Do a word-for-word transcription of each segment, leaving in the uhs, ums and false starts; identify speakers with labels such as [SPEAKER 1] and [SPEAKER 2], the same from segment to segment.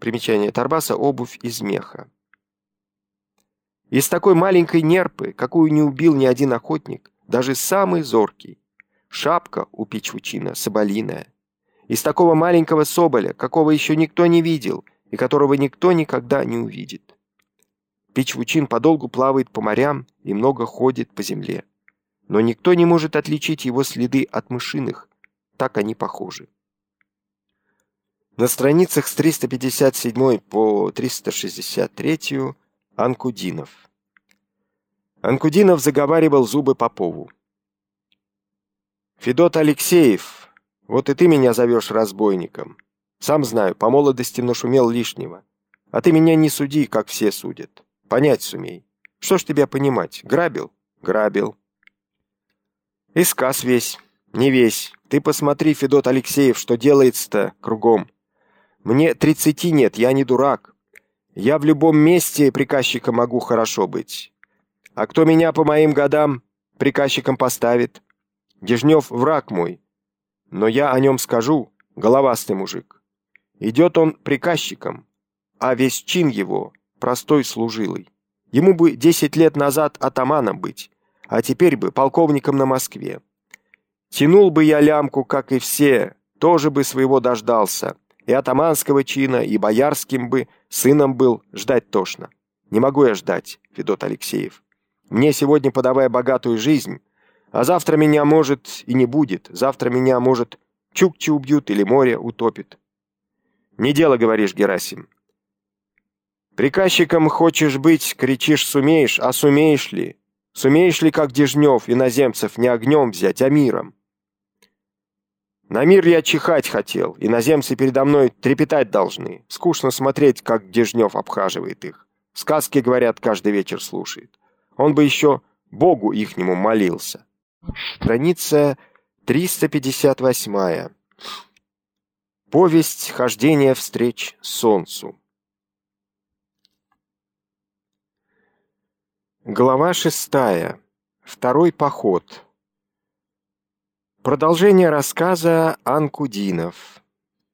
[SPEAKER 1] Примечание Тарбаса — обувь из меха. Из такой маленькой нерпы, какую не убил ни один охотник, даже самый зоркий. Шапка у Пичвучина соболиная. Из такого маленького соболя, какого еще никто не видел и которого никто никогда не увидит. Пичвучин подолгу плавает по морям и много ходит по земле. Но никто не может отличить его следы от мышиных, так они похожи. На страницах с триста пятьдесят седьмой по триста шестьдесят третью Анкудинов. Анкудинов заговаривал зубы Попову. «Федот Алексеев, вот и ты меня зовешь разбойником. Сам знаю, по молодости нашумел лишнего. А ты меня не суди, как все судят. Понять сумей. Что ж тебя понимать? Грабил? Грабил. И сказ весь. Не весь. Ты посмотри, Федот Алексеев, что делается-то кругом. Мне тридцати нет, я не дурак. Я в любом месте приказчиком могу хорошо быть. А кто меня по моим годам приказчиком поставит? Дежнев враг мой. Но я о нем скажу, головастый мужик. Идет он приказчиком, а весь чин его простой служилый. Ему бы десять лет назад атаманом быть, а теперь бы полковником на Москве. Тянул бы я лямку, как и все, тоже бы своего дождался. И атаманского чина, и боярским бы сыном был, ждать тошно. Не могу я ждать, Федот Алексеев. Мне сегодня подавая богатую жизнь, а завтра меня, может, и не будет. Завтра меня, может, чукчи убьют или море утопит. Не дело, говоришь, Герасим. Приказчиком хочешь быть, кричишь, сумеешь, а сумеешь ли? Сумеешь ли, как Дежнев, иноземцев не огнем взять, а миром? На мир я чихать хотел, иноземцы передо мной трепетать должны. Скучно смотреть, как Дежнев обхаживает их. Сказки, говорят, каждый вечер слушает. Он бы еще Богу ихнему молился. Страница триста пятьдесят восьмая. Повесть хождения встреч солнцу. Глава шестая. Второй поход. Продолжение рассказа Анкудинов.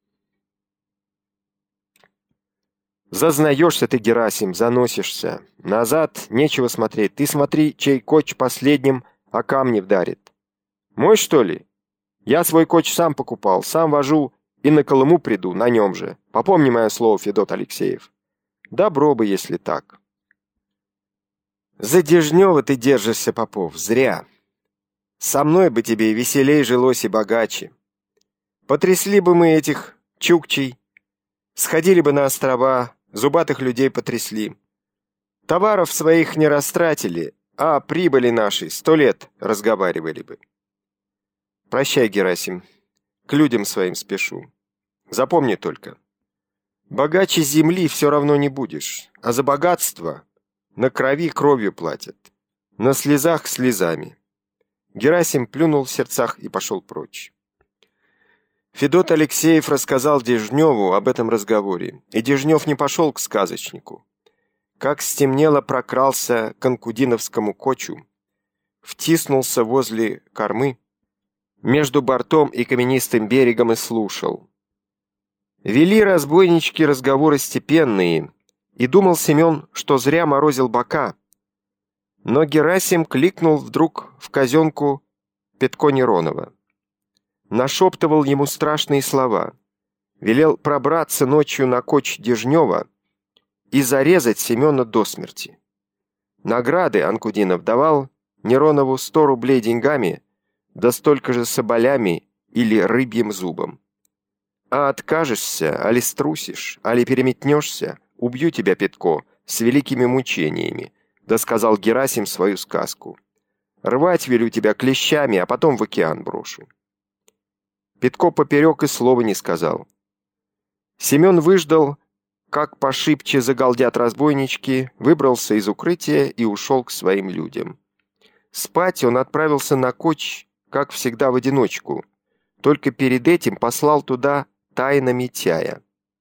[SPEAKER 1] Зазнаешься ты, Герасим, заносишься. Назад нечего смотреть. Ты смотри, чей коч последним о камни вдарит. Мой, что ли? Я свой коч сам покупал, сам вожу и на Колыму приду, на нем же. Попомни мое слово, Федот Алексеев. Добро бы, если так. За Дежнева ты держишься, Попов, зря. Со мной бы тебе веселей жилось и богаче. Потрясли бы мы этих чукчей, сходили бы на острова, зубатых людей потрясли. Товаров своих не растратили, а прибыли наши сто лет разговаривали бы. Прощай, Герасим, к людям своим спешу. Запомни только, богаче земли все равно не будешь, а за богатство на крови кровью платят, на слезах слезами. Герасим плюнул в сердцах и пошел прочь. Федот Алексеев рассказал Дежневу об этом разговоре, и Дежнев не пошел к сказочнику. Как стемнело, прокрался к анкудиновскому кочу, втиснулся возле кормы, между бортом и каменистым берегом и слушал. Вели разбойнички разговоры степенные, и думал Семен, что зря морозил бока. Но Герасим кликнул вдруг в казенку Петко Неронова. Нашептывал ему страшные слова. Велел пробраться ночью на коч Дежнева и зарезать Семена до смерти. Награды Анкудинов давал Неронову сто рублей деньгами, да столько же соболями или рыбьим зубом. А откажешься, али струсишь, али переметнешься, убью тебя, Петко, с великими мучениями, да сказал Герасим свою сказку. Рвать велю тебя клещами, а потом в океан брошу. Петко поперек и слова не сказал. Семен выждал, как пошибче загалдят разбойнички, выбрался из укрытия и ушел к своим людям. Спать он отправился на коч, как всегда, в одиночку, только перед этим послал туда тайно Митяя.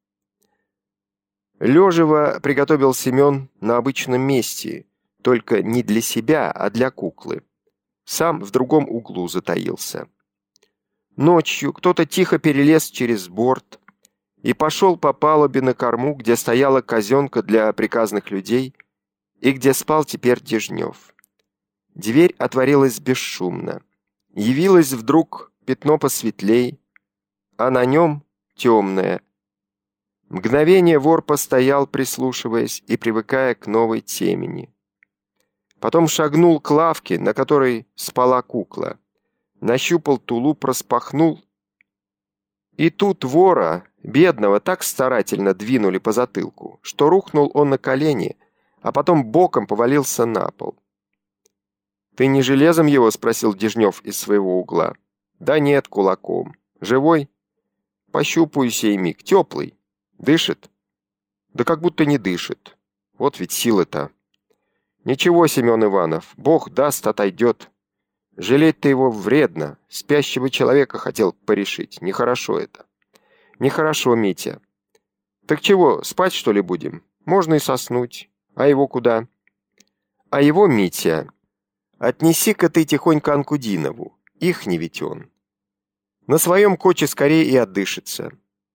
[SPEAKER 1] Лежево приготовил Семен на обычном месте, только не для себя, а для куклы. Сам в другом углу затаился. Ночью кто-то тихо перелез через борт, и пошел по палубе на корму, где стояла казенка для приказных людей и где спал теперь Дежнев. Дверь отворилась бесшумно. Явилось вдруг пятно посветлей, а на нем темное. Мгновение вор постоял, прислушиваясь и привыкая к новой темени. Потом шагнул к лавке, на которой спала кукла. Нащупал тулуп, распахнул. И тут вора, бедного, так старательно двинули по затылку, что рухнул он на колени, а потом боком повалился на пол. «Ты не железом его?» — спросил Дежнев из своего угла. «Да нет, кулаком. Живой?» «Пощупаю сей миг. Теплый. Дышит?» «Да как будто не дышит. Вот ведь силы-то». «Ничего, Семен Иванов, Бог даст, отойдет. Жалеть-то его вредно. Спящего человека хотел порешить. Нехорошо это». «Нехорошо, Митя». «Так чего, спать, что ли, будем? Можно и соснуть. А его куда?» «А его, Митя, отнеси-ка ты тихонько Анкудинову. Ихний ведь он. На своем коче скорее и отдышится».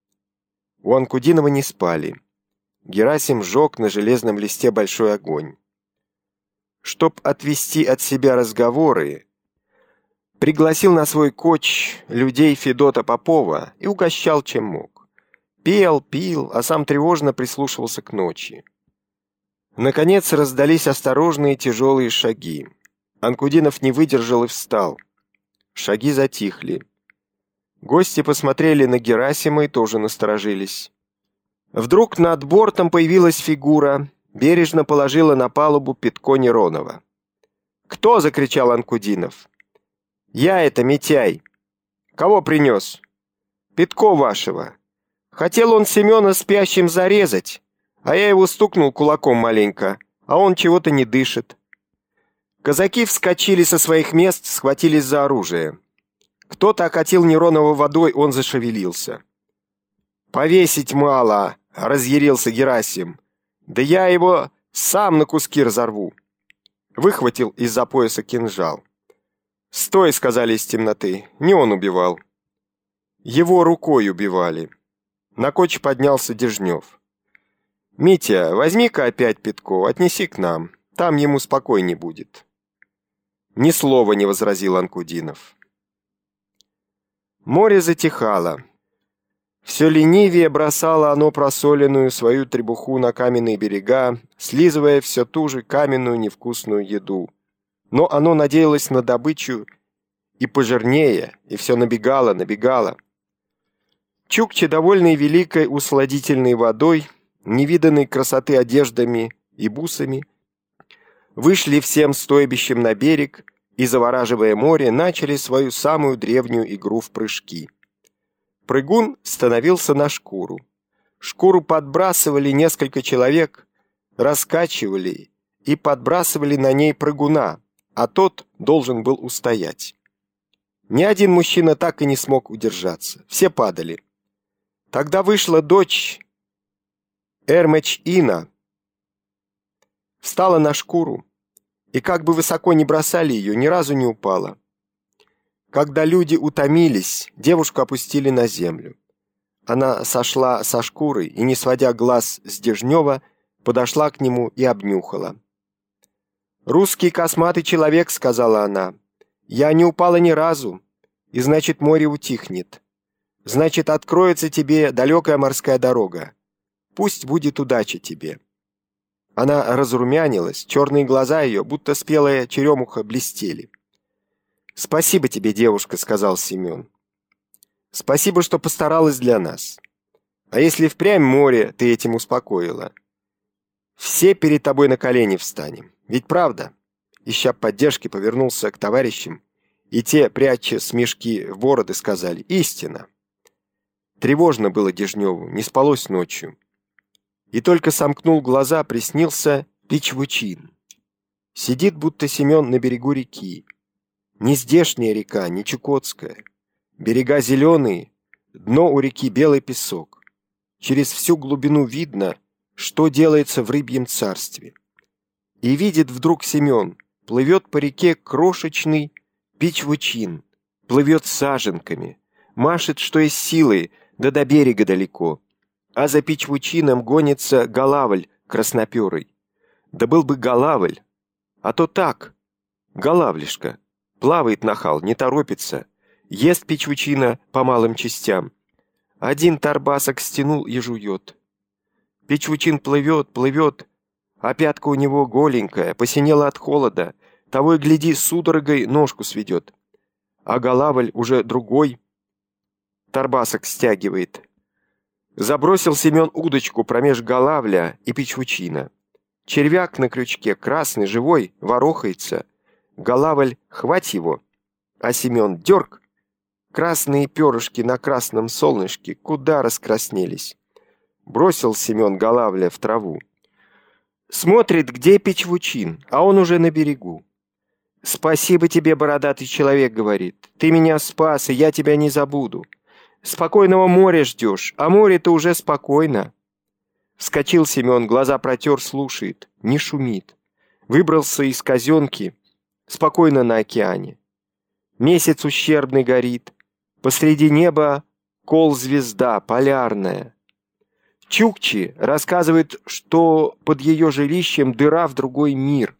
[SPEAKER 1] У Анкудинова не спали. Герасим сжег на железном листе большой огонь. Чтоб отвести от себя разговоры, пригласил на свой коч людей Федота Попова и угощал, чем мог. Пел, пил, а сам тревожно прислушивался к ночи. Наконец раздались осторожные тяжелые шаги. Анкудинов не выдержал и встал. Шаги затихли. Гости посмотрели на Герасима и тоже насторожились. Вдруг над бортом появилась фигура, бережно положила на палубу Петко Неронова. «Кто?» — закричал Анкудинов. «Я это, Митяй. Кого принес?» «Петко вашего. Хотел он Семена спящим зарезать, а я его стукнул кулаком маленько, а он чего-то не дышит». Казаки вскочили со своих мест, схватились за оружие. Кто-то окатил Неронова водой, он зашевелился. «Повесить мало!» — разъярился Герасим. «Да я его сам на куски разорву!» Выхватил из-за пояса кинжал. «Стой!» — сказали из темноты. Не он убивал. Его рукой убивали. На коч поднялся Дежнев. «Митя, возьми-ка опять Петко, отнеси к нам. Там ему спокойней будет». Ни слова не возразил Анкудинов. Море затихало. Все ленивее бросало оно просоленную свою требуху на каменные берега, слизывая все ту же каменную невкусную еду. Но оно надеялось на добычу и пожирнее, и все набегало, набегало. Чукчи, довольные великой усладительной водой, невиданной красоты одеждами и бусами, вышли всем стойбищем на берег и, завораживая море, начали свою самую древнюю игру в прыжки. Прыгун становился на шкуру. Шкуру подбрасывали несколько человек, раскачивали и подбрасывали на ней прыгуна, а тот должен был устоять. Ни один мужчина так и не смог удержаться. Все падали. Тогда вышла дочь Эрмеч-Ина, встала на шкуру, и как бы высоко ни бросали ее, ни разу не упала. Когда люди утомились, девушку опустили на землю. Она сошла со шкуры и, не сводя глаз с Дежнева, подошла к нему и обнюхала. «Русский косматый человек», — сказала она, — «я не упала ни разу, и значит, море утихнет. Значит, откроется тебе далекая морская дорога. Пусть будет удача тебе». Она разрумянилась, черные глаза ее, будто спелая черемуха, блестели. «Спасибо тебе, девушка», — сказал Семен. «Спасибо, что постаралась для нас. А если впрямь море ты этим успокоила? Все перед тобой на колени встанем. Ведь правда?» Ища поддержки, повернулся к товарищам, и те, пряча смешки в бороды, сказали: «Истина». Тревожно было Дежневу, не спалось ночью. И только сомкнул глаза, приснился Пичвучин. Сидит будто Семен на берегу реки. Не здешняя река, не Чукотская. Берега зеленые, дно у реки белый песок. Через всю глубину видно, что делается в рыбьем царстве. И видит вдруг Семен, плывет по реке крошечный Пичвучин, плывет саженками, машет, что из силы, да до берега далеко. а за Пичвучином гонится голавль красноперый. Да был бы голавль, а то так, голавлишка, плавает нахал, не торопится, ест Пичвучина по малым частям. Один торбасок стянул и жует. Пичвучин плывет, плывет, а пятка у него голенькая, посинела от холода, того и гляди, судорогой ножку сведет. А голавль уже другой торбасок стягивает. Забросил Семен удочку промеж голавля и Пичвучина. Червяк на крючке, красный, живой, ворохается. Голавль, хвать его, а Семен дерг. Красные перышки на красном солнышке куда раскраснелись. Бросил Семен голавля в траву. Смотрит, где Пичвучин, а он уже на берегу. «Спасибо тебе, бородатый человек, — говорит, — ты меня спас, и я тебя не забуду. Спокойного моря ждешь, а море-то уже спокойно». Вскочил Семен, глаза протер, слушает, не шумит. Выбрался из казенки, спокойно на океане. Месяц ущербный горит, посреди неба кол-звезда полярная. Чукчи рассказывает, что под ее жилищем дыра в другой мир.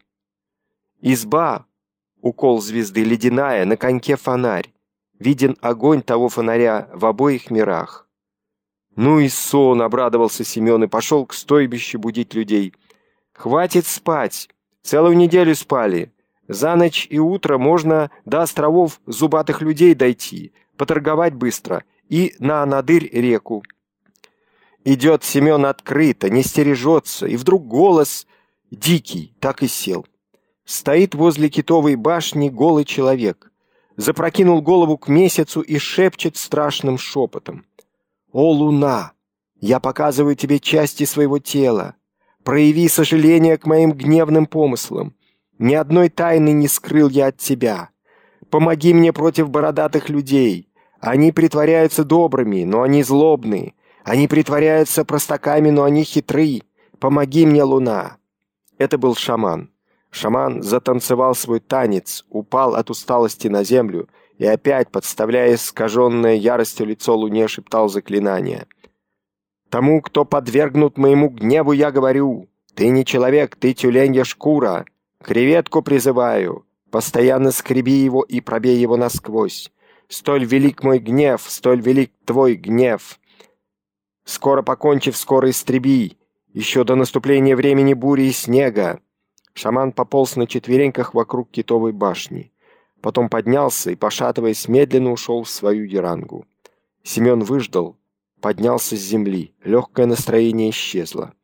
[SPEAKER 1] Изба, укол звезды ледяная, на коньке фонарь. Виден огонь того фонаря в обоих мирах. Ну и сон, обрадовался Семен и пошел к стойбищу будить людей. Хватит спать, целую неделю спали. За ночь и утро можно до островов зубатых людей дойти, поторговать быстро и на Анадырь реку. Идет Семен открыто, не стережется, и вдруг голос дикий, так и сел. Стоит возле китовой башни голый человек, запрокинул голову к месяцу и шепчет страшным шепотом. «О, луна, я показываю тебе части своего тела. Прояви сожаление к моим гневным помыслам. Ни одной тайны не скрыл я от тебя. Помоги мне против бородатых людей. Они притворяются добрыми, но они злобные. Они притворяются простаками, но они хитры. Помоги мне, луна!» Это был шаман. Шаман затанцевал свой танец, упал от усталости на землю и опять, подставляя искаженное яростью лицо луне, шептал заклинание. «Тому, кто подвергнут моему гневу, я говорю, ты не человек, ты тюленья шкура. Креветку призываю, постоянно скреби его и пробей его насквозь. Столь велик мой гнев, столь велик твой гнев. Скоро покончив, скоро истреби, еще до наступления времени бури и снега». Шаман пополз на четвереньках вокруг китовой башни. Потом поднялся и, пошатываясь, медленно ушел в свою ярангу. Семен выждал, поднялся с земли. Легкое настроение исчезло.